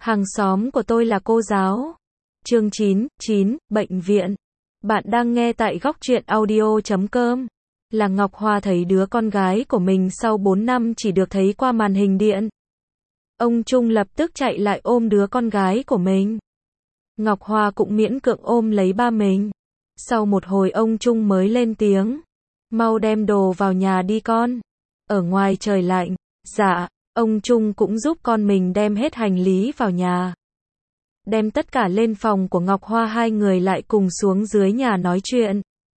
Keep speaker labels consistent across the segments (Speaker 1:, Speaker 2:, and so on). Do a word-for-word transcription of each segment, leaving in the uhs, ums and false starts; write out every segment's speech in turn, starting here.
Speaker 1: Hàng xóm của tôi là cô giáo. Chương chín, chín, bệnh viện. Bạn đang nghe tại góc truyện audio chấm com. Là Ngọc Hoa thấy đứa con gái của mình sau bốn năm chỉ được thấy qua màn hình điện. Ông Trung lập tức chạy lại ôm đứa con gái của mình. Ngọc Hoa cũng miễn cưỡng ôm lấy ba mình. Sau một hồi ông Trung mới lên tiếng. Mau đem đồ vào nhà đi con. Ở ngoài trời lạnh. Dạ, ông Trung cũng giúp con mình đem hết hành lý vào nhà. Đem tất cả lên phòng của Ngọc Hoa, hai người lại cùng xuống dưới nhà nói chuyện.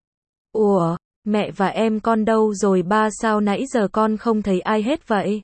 Speaker 1: Ủa, mẹ và em con đâu rồi ba, sao nãy giờ con không thấy ai hết vậy?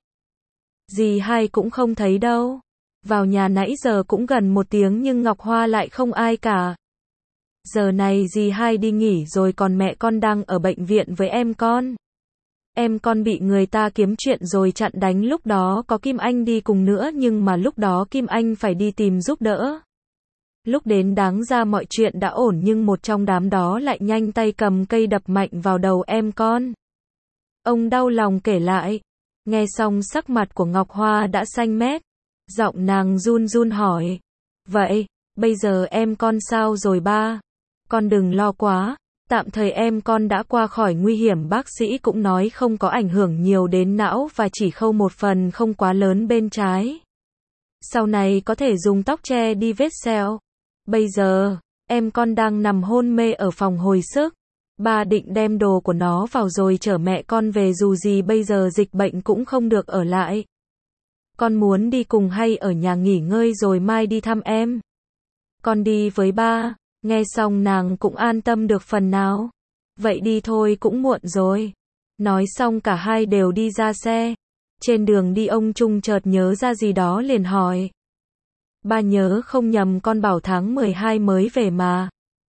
Speaker 1: Dì hai cũng không thấy đâu. Vào nhà nãy giờ cũng gần một tiếng nhưng Ngọc Hoa lại không ai cả. Giờ này dì hai đi nghỉ rồi, còn mẹ con đang ở bệnh viện với em con. Em con bị người ta kiếm chuyện rồi chặn đánh, lúc đó có Kim Anh đi cùng nữa nhưng mà lúc đó Kim Anh phải đi tìm giúp đỡ. Lúc đến đáng ra mọi chuyện đã ổn nhưng một trong đám đó lại nhanh tay cầm cây đập mạnh vào đầu em con. Ông đau lòng kể lại. Nghe xong sắc mặt của Ngọc Hoa đã xanh mét. Giọng nàng run run hỏi. Vậy, bây giờ em con sao rồi ba? Con đừng lo quá. Tạm thời em con đã qua khỏi nguy hiểm, bác sĩ cũng nói không có ảnh hưởng nhiều đến não và chỉ khâu một phần không quá lớn bên trái. Sau này có thể dùng tóc che đi vết sẹo. Bây giờ, em con đang nằm hôn mê ở phòng hồi sức. Ba định đem đồ của nó vào rồi chở mẹ con về, dù gì bây giờ dịch bệnh cũng không được ở lại. Con muốn đi cùng hay ở nhà nghỉ ngơi rồi mai đi thăm em? Con đi với ba. Nghe xong nàng cũng an tâm được phần nào. Vậy đi thôi, cũng muộn rồi. Nói xong cả hai đều đi ra xe. Trên đường đi ông Trung chợt nhớ ra gì đó liền hỏi. Ba nhớ không nhầm con bảo tháng mười hai mới về mà.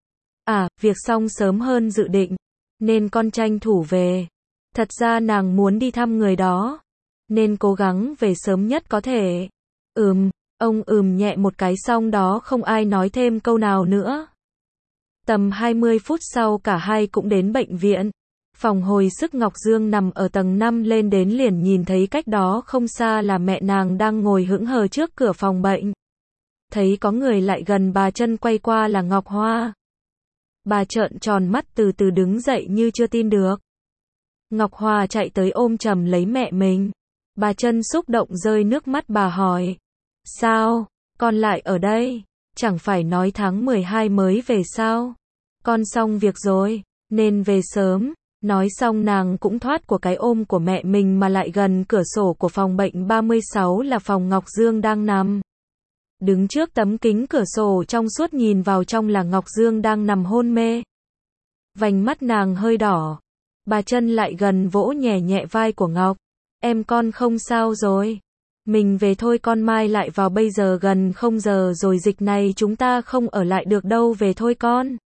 Speaker 1: À, việc xong sớm hơn dự định, nên con tranh thủ về. Thật ra nàng muốn đi thăm người đó, nên cố gắng về sớm nhất có thể. Ừm, ông ừm nhẹ một cái xong đó không ai nói thêm câu nào nữa. Tầm hai mươi phút sau cả hai cũng đến bệnh viện. Phòng hồi sức Ngọc Dương nằm ở tầng năm, lên đến liền nhìn thấy cách đó không xa là mẹ nàng đang ngồi hững hờ trước cửa phòng bệnh. Thấy có người lại gần, bà chân quay qua là Ngọc Hoa. Bà trợn tròn mắt từ từ đứng dậy như chưa tin được. Ngọc Hoa chạy tới ôm chầm lấy mẹ mình. Bà chân xúc động rơi nước mắt, bà hỏi. Sao, con lại ở đây? Chẳng phải nói tháng mười hai mới về sao? Con xong việc rồi, nên về sớm. Nói xong nàng cũng thoát của cái ôm của mẹ mình mà lại gần cửa sổ của phòng bệnh ba mươi sáu là phòng Ngọc Dương đang nằm. Đứng trước tấm kính cửa sổ trong suốt nhìn vào trong là Ngọc Dương đang nằm hôn mê. Vành mắt nàng hơi đỏ. Bà chân lại gần vỗ nhẹ nhẹ vai của Ngọc. Em con không sao rồi. Mình về thôi, con mai lại vào, bây giờ gần không giờ rồi, dịch này chúng ta không ở lại được đâu, về thôi con.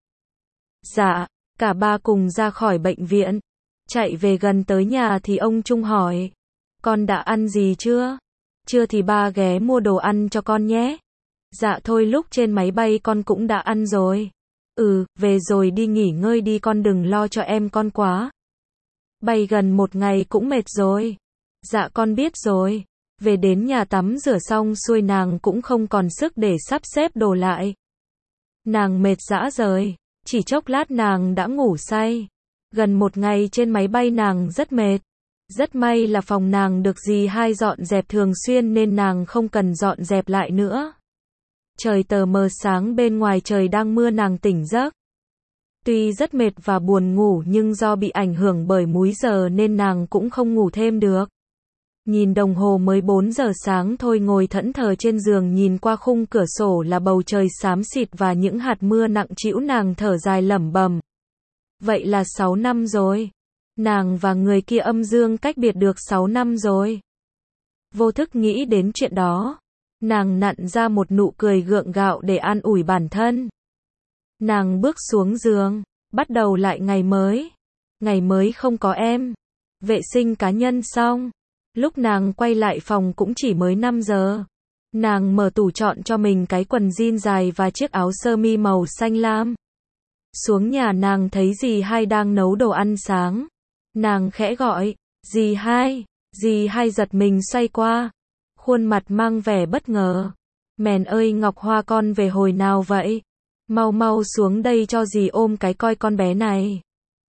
Speaker 1: Dạ, cả ba cùng ra khỏi bệnh viện. Chạy về gần tới nhà thì ông Trung hỏi. Con đã ăn gì chưa? Chưa thì ba ghé mua đồ ăn cho con nhé. Dạ thôi, lúc trên máy bay con cũng đã ăn rồi. Ừ, về rồi đi nghỉ ngơi đi con, đừng lo cho em con quá. Bay gần một ngày cũng mệt rồi. Dạ con biết rồi. Về đến nhà tắm rửa xong xuôi nàng cũng không còn sức để sắp xếp đồ lại. Nàng mệt rã rời. Chỉ chốc lát nàng đã ngủ say. Gần một ngày trên máy bay nàng rất mệt. Rất may là phòng nàng được dì hai dọn dẹp thường xuyên nên nàng không cần dọn dẹp lại nữa. Trời tờ mờ sáng, bên ngoài trời đang mưa, nàng tỉnh giấc. Tuy rất mệt và buồn ngủ nhưng do bị ảnh hưởng bởi múi giờ nên nàng cũng không ngủ thêm được. Nhìn đồng hồ mới bốn giờ sáng thôi, ngồi thẫn thờ trên giường nhìn qua khung cửa sổ là bầu trời xám xịt và những hạt mưa nặng trĩu, nàng thở dài lẩm bẩm. Vậy là sáu năm rồi. Nàng và người kia âm dương cách biệt được sáu năm rồi. Vô thức nghĩ đến chuyện đó. Nàng nặn ra một nụ cười gượng gạo để an ủi bản thân. Nàng bước xuống giường, bắt đầu lại ngày mới. Ngày mới không có em. Vệ sinh cá nhân xong. Lúc nàng quay lại phòng cũng chỉ mới năm giờ. Nàng mở tủ chọn cho mình cái quần jean dài và chiếc áo sơ mi màu xanh lam. Xuống nhà nàng thấy dì hai đang nấu đồ ăn sáng. Nàng khẽ gọi, dì hai. Dì hai giật mình xoay qua. Khuôn mặt mang vẻ bất ngờ. Mèn ơi Ngọc Hoa con về hồi nào vậy? Mau mau xuống đây cho dì ôm cái coi con bé này.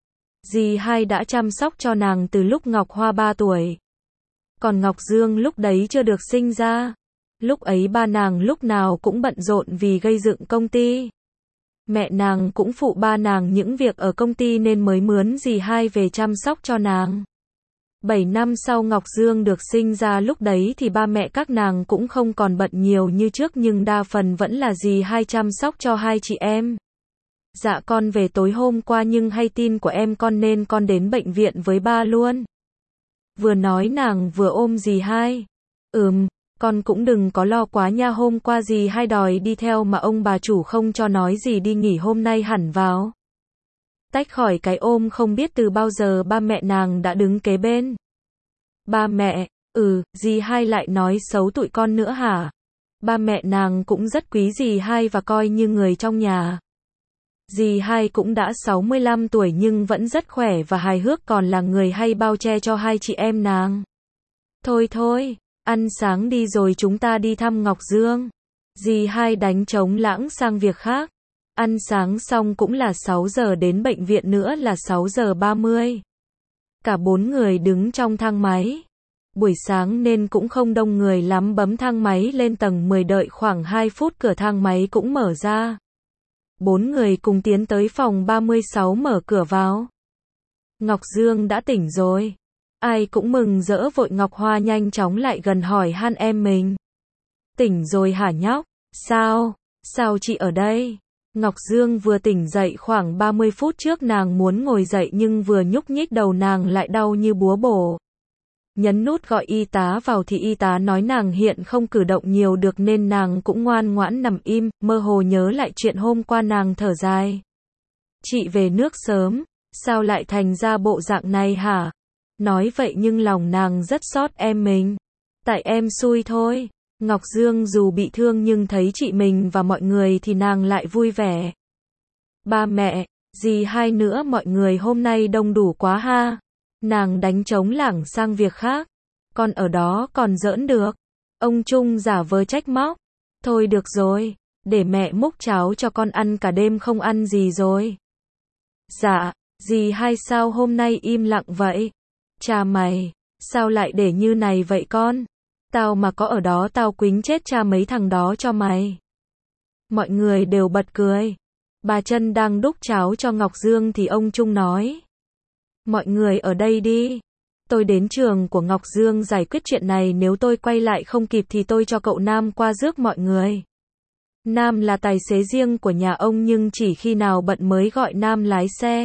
Speaker 1: Dì hai đã chăm sóc cho nàng từ lúc Ngọc Hoa ba tuổi. Còn Ngọc Dương lúc đấy chưa được sinh ra. Lúc ấy ba nàng lúc nào cũng bận rộn vì gây dựng công ty. Mẹ nàng cũng phụ ba nàng những việc ở công ty nên mới mướn dì hai về chăm sóc cho nàng. Bảy năm sau Ngọc Dương được sinh ra lúc đấy thì ba mẹ các nàng cũng không còn bận nhiều như trước nhưng đa phần vẫn là dì hai chăm sóc cho hai chị em. Dạ con về tối hôm qua nhưng hay tin của em con nên con đến bệnh viện với ba luôn. Vừa nói nàng vừa ôm dì hai. Ừm, con cũng đừng có lo quá nha, hôm qua dì hai đòi đi theo mà ông bà chủ không cho, nói gì đi nghỉ hôm nay hẳn vào. Tách khỏi cái ôm không biết từ bao giờ ba mẹ nàng đã đứng kế bên. Ba mẹ, ừ, dì hai lại nói xấu tụi con nữa hả? Ba mẹ nàng cũng rất quý dì hai và coi như người trong nhà. Dì hai cũng đã sáu mươi lăm tuổi nhưng vẫn rất khỏe và hài hước, còn là người hay bao che cho hai chị em nàng. Thôi thôi, ăn sáng đi rồi chúng ta đi thăm Ngọc Dương. Dì hai đánh trống lãng sang việc khác. Ăn sáng xong cũng là sáu giờ, đến bệnh viện nữa là sáu giờ ba mươi. Cả bốn người đứng trong thang máy. Buổi sáng nên cũng không đông người lắm, bấm thang máy lên tầng mười, đợi khoảng hai phút cửa thang máy cũng mở ra. Bốn người cùng tiến tới phòng ba mươi sáu mở cửa vào. Ngọc Dương đã tỉnh rồi. Ai cũng mừng rỡ, vội Ngọc Hoa nhanh chóng lại gần hỏi han em mình. Tỉnh rồi hả nhóc? Sao? Sao chị ở đây? Ngọc Dương vừa tỉnh dậy khoảng ba mươi phút trước, nàng muốn ngồi dậy nhưng vừa nhúc nhích đầu nàng lại đau như búa bổ. Nhấn nút gọi y tá vào thì y tá nói nàng hiện không cử động nhiều được nên nàng cũng ngoan ngoãn nằm im, mơ hồ nhớ lại chuyện hôm qua, nàng thở dài. Chị về nước sớm, sao lại thành ra bộ dạng này hả? Nói vậy nhưng lòng nàng rất xót em mình. Tại em xui thôi. Ngọc Dương dù bị thương nhưng thấy chị mình và mọi người thì nàng lại vui vẻ. Ba mẹ, dì hai nữa, mọi người hôm nay đông đủ quá ha. Nàng đánh trống lảng sang việc khác. Con ở đó còn giỡn được. Ông Trung giả vờ trách móc. Thôi được rồi, để mẹ múc cháo cho con ăn, cả đêm không ăn gì rồi. Dạ, dì hai sao hôm nay im lặng vậy? Cha mày, sao lại để như này vậy con? Tao mà có ở đó tao quýnh chết cha mấy thằng đó cho mày. Mọi người đều bật cười. Bà Trân đang đút cháo cho Ngọc Dương thì ông Trung nói. Mọi người ở đây đi. Tôi đến trường của Ngọc Dương giải quyết chuyện này, nếu tôi quay lại không kịp thì tôi cho cậu Nam qua rước mọi người. Nam là tài xế riêng của nhà ông nhưng chỉ khi nào bận mới gọi Nam lái xe.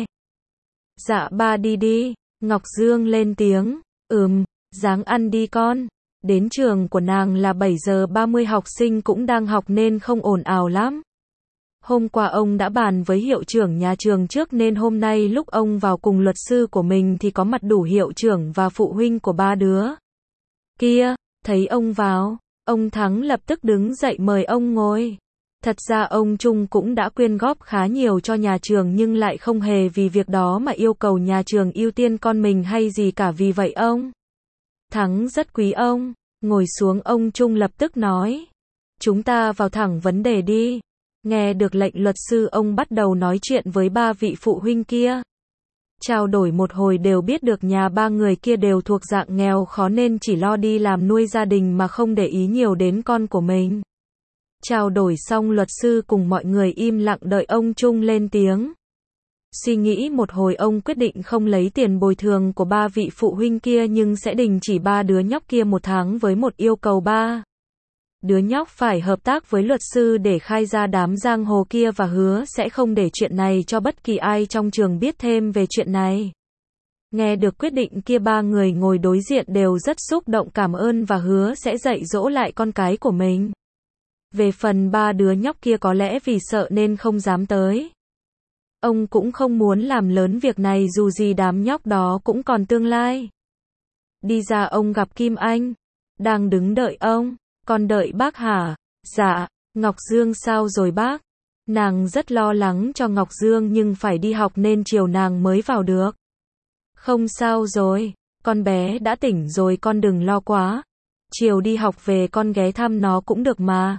Speaker 1: Dạ ba đi đi. Ngọc Dương lên tiếng. Ừm, ráng ăn đi con. Đến trường của nàng là bảy giờ ba mươi, học sinh cũng đang học nên không ồn ào lắm. Hôm qua ông đã bàn với hiệu trưởng nhà trường trước nên hôm nay lúc ông vào cùng luật sư của mình thì có mặt đủ hiệu trưởng và phụ huynh của ba đứa. Kia, thấy ông vào, ông Thắng lập tức đứng dậy mời ông ngồi. Thật ra ông Trung cũng đã quyên góp khá nhiều cho nhà trường nhưng lại không hề vì việc đó mà yêu cầu nhà trường ưu tiên con mình hay gì cả, vì vậy ông Thắng rất quý ông. Ngồi xuống, ông Trung lập tức nói. Chúng ta vào thẳng vấn đề đi. Nghe được lệnh luật sư, ông bắt đầu nói chuyện với ba vị phụ huynh kia. Trao đổi một hồi đều biết được nhà ba người kia đều thuộc dạng nghèo khó nên chỉ lo đi làm nuôi gia đình mà không để ý nhiều đến con của mình. Trao đổi xong, luật sư cùng mọi người im lặng đợi ông Trung lên tiếng. Suy nghĩ một hồi, ông quyết định không lấy tiền bồi thường của ba vị phụ huynh kia nhưng sẽ đình chỉ ba đứa nhóc kia một tháng với một yêu cầu: ba đứa nhóc phải hợp tác với luật sư để khai ra đám giang hồ kia và hứa sẽ không để chuyện này cho bất kỳ ai trong trường biết thêm về chuyện này. Nghe được quyết định kia, ba người ngồi đối diện đều rất xúc động, cảm ơn và hứa sẽ dạy dỗ lại con cái của mình. Về phần ba đứa nhóc kia, có lẽ vì sợ nên không dám tới. Ông cũng không muốn làm lớn việc này, dù gì đám nhóc đó cũng còn tương lai. Đi ra, ông gặp Kim Anh đang đứng đợi ông. Con đợi bác hả? Dạ. Ngọc Dương sao rồi bác? Nàng rất lo lắng cho Ngọc Dương nhưng phải đi học nên chiều nàng mới vào được. Không sao rồi, con bé đã tỉnh rồi, con đừng lo quá. Chiều đi học về con ghé thăm nó cũng được mà.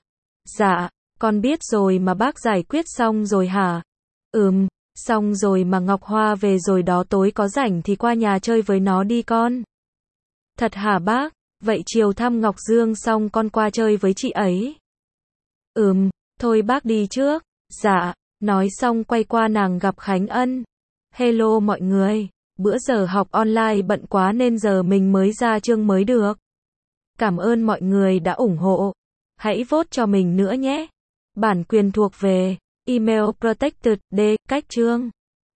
Speaker 1: Dạ, con biết rồi mà bác giải quyết xong rồi hả? Ừm, xong rồi mà Ngọc Hoa về rồi đó, tối có rảnh thì qua nhà chơi với nó đi con. Thật hả bác? Vậy chiều thăm Ngọc Dương xong con qua chơi với chị ấy. Ừm, thôi bác đi trước. Dạ, nói xong quay qua nàng gặp Khánh Ân. Hello mọi người, bữa giờ học online bận quá nên giờ mình mới ra chương mới được. Cảm ơn mọi người đã ủng hộ. Hãy vote cho mình nữa nhé. Bản quyền thuộc về email protected. D. Cách chương